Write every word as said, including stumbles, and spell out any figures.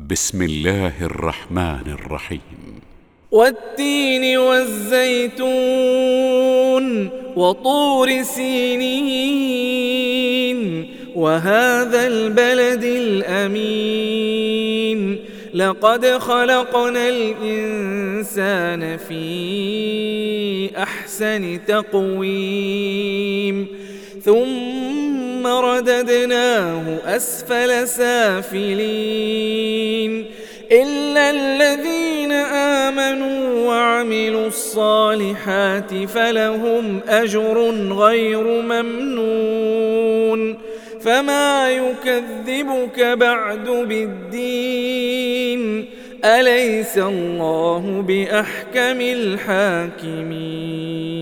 بسم الله الرحمن الرحيم. والتين والزيتون وطور سينين وهذا البلد الأمين لقد خلقنا الإنسان في أحسن تقويم ثم رددناه أسفل سافلين إلا الذين آمنوا وعملوا الصالحات فلهم أجر غير ممنون فما يكذبك بعد بالدين أليس الله بأحكم الحاكمين.